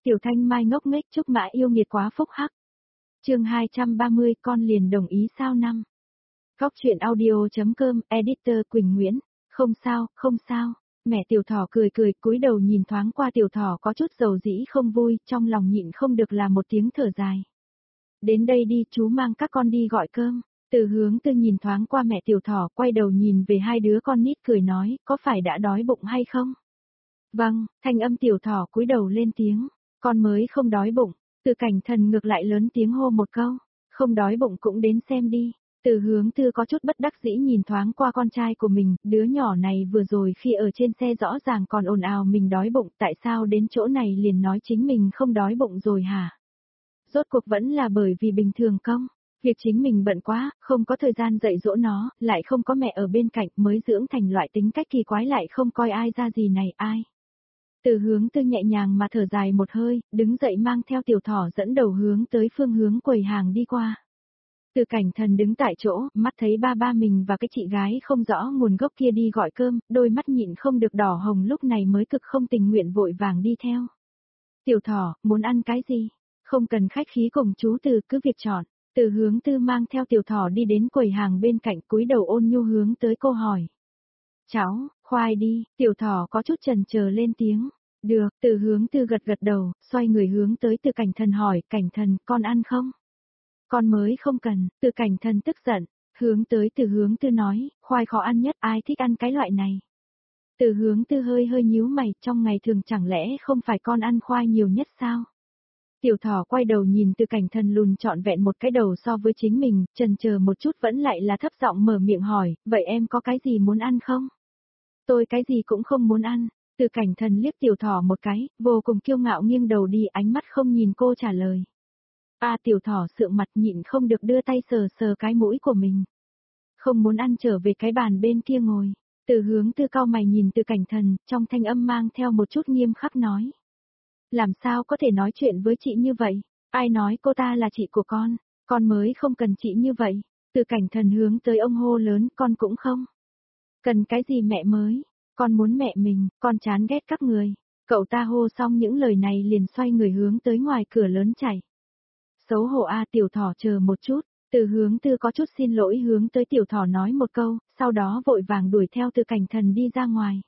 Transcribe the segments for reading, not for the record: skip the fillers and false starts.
Tiểu Thanh Mai ngốc nghếch Trúc Mã yêu nghiệt quá phúc hắc. Chương 230 con liền đồng ý sao năm. Góc truyện audio.com, editor Quỳnh Nguyễn. Không sao, không sao. Mẹ Tiểu Thỏ cười cười cúi đầu nhìn thoáng qua Tiểu Thỏ có chút dầu dĩ không vui, trong lòng nhịn không được là một tiếng thở dài. Đến đây đi, chú mang các con đi gọi cơm. Từ Hướng Tư nhìn thoáng qua mẹ Tiểu Thỏ, quay đầu nhìn về hai đứa con nít cười nói, có phải đã đói bụng hay không? Vâng, thanh âm Tiểu Thỏ cúi đầu lên tiếng, con mới không đói bụng. Từ Cảnh Thần ngược lại lớn tiếng hô một câu, không đói bụng cũng đến xem đi. Từ Hướng Tư có chút bất đắc dĩ nhìn thoáng qua con trai của mình, đứa nhỏ này vừa rồi khi ở trên xe rõ ràng còn ồn ào mình đói bụng, tại sao đến chỗ này liền nói chính mình không đói bụng rồi hả? Rốt cuộc vẫn là bởi vì bình thường không? Việc chính mình bận quá, không có thời gian dạy dỗ nó, lại không có mẹ ở bên cạnh mới dưỡng thành loại tính cách kỳ quái lại không coi ai ra gì này ai. Từ Hướng Tư nhẹ nhàng mà thở dài một hơi, đứng dậy mang theo Tiểu Thỏ dẫn đầu hướng tới phương hướng quầy hàng đi qua. Từ Cảnh Thần đứng tại chỗ, mắt thấy ba mình và cái chị gái không rõ nguồn gốc kia đi gọi cơm, đôi mắt nhịn không được đỏ hồng lúc này mới cực không tình nguyện vội vàng đi theo. Tiểu Thỏ, muốn ăn cái gì? Không cần khách khí cùng chú Từ, cứ việc chọn. Từ Hướng Tư mang theo Tiểu Thỏ đi đến quầy hàng bên cạnh cúi đầu ôn nhu hướng tới cô hỏi. Cháu, khoai đi, Tiểu Thỏ có chút chần chờ lên tiếng. Được, Từ Hướng Tư gật gật đầu, xoay người hướng tới Từ Cảnh Thần hỏi, Cảnh Thần, con ăn không? Con mới không cần, Từ Cảnh Thần tức giận, hướng tới Từ Hướng Tư nói, khoai khó ăn nhất, ai thích ăn cái loại này? Từ Hướng Tư hơi nhíu mày, trong ngày thường chẳng lẽ không phải con ăn khoai nhiều nhất sao? Tiểu Thỏ quay đầu nhìn Từ Cảnh Thần lùn trọn vẹn một cái đầu so với chính mình, chần chờ một chút vẫn lại là thấp giọng mở miệng hỏi, vậy em có cái gì muốn ăn không? Tôi cái gì cũng không muốn ăn. Từ Cảnh Thần liếc Tiểu Thỏ một cái, vô cùng kiêu ngạo nghiêng đầu đi, ánh mắt không nhìn cô trả lời. Tiểu Thỏ sượng mặt nhịn không được đưa tay sờ sờ cái mũi của mình. Không muốn ăn trở về cái bàn bên kia ngồi. Từ Hướng Tư cau mày nhìn Từ Cảnh Thần, trong thanh âm mang theo một chút nghiêm khắc nói. Làm sao có thể nói chuyện với chị như vậy? Ai nói cô ta là chị của con mới không cần chị như vậy. Từ Cảnh Thần hướng tới ông hô lớn, con cũng không. Cần cái gì mẹ mới? Con muốn mẹ mình, con chán ghét các người. Cậu ta hô xong những lời này liền xoay người hướng tới ngoài cửa lớn chạy. Xấu hổ Tiểu Thỏ chờ một chút. Từ Hướng Tư có chút xin lỗi hướng tới Tiểu Thỏ nói một câu, sau đó vội vàng đuổi theo Từ Cảnh Thần đi ra ngoài.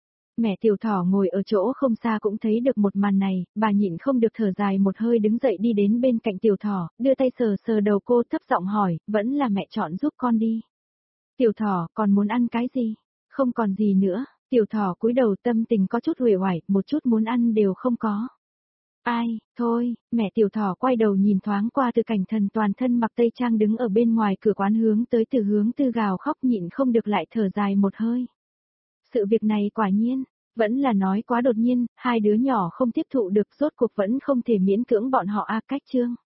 Mẹ Tiểu Thỏ ngồi ở chỗ không xa cũng thấy được một màn này, bà nhịn không được thở dài một hơi đứng dậy đi đến bên cạnh Tiểu Thỏ, đưa tay sờ sờ đầu cô thấp giọng hỏi, vẫn là mẹ chọn giúp con đi. Tiểu Thỏ, còn muốn ăn cái gì? Không còn gì nữa. Tiểu Thỏ cúi đầu tâm tình có chút uể oải, một chút muốn ăn đều không có. Thôi, mẹ Tiểu Thỏ quay đầu nhìn thoáng qua Từ Cảnh Thần toàn thân mặc tây trang đứng ở bên ngoài cửa quán hướng tới Từ Hướng Tư gào khóc nhịn không được lại thở dài một hơi. Sự việc này quả nhiên, vẫn là nói quá đột nhiên, hai đứa nhỏ không tiếp thụ được rốt cuộc vẫn không thể miễn cưỡng bọn họ cách chương.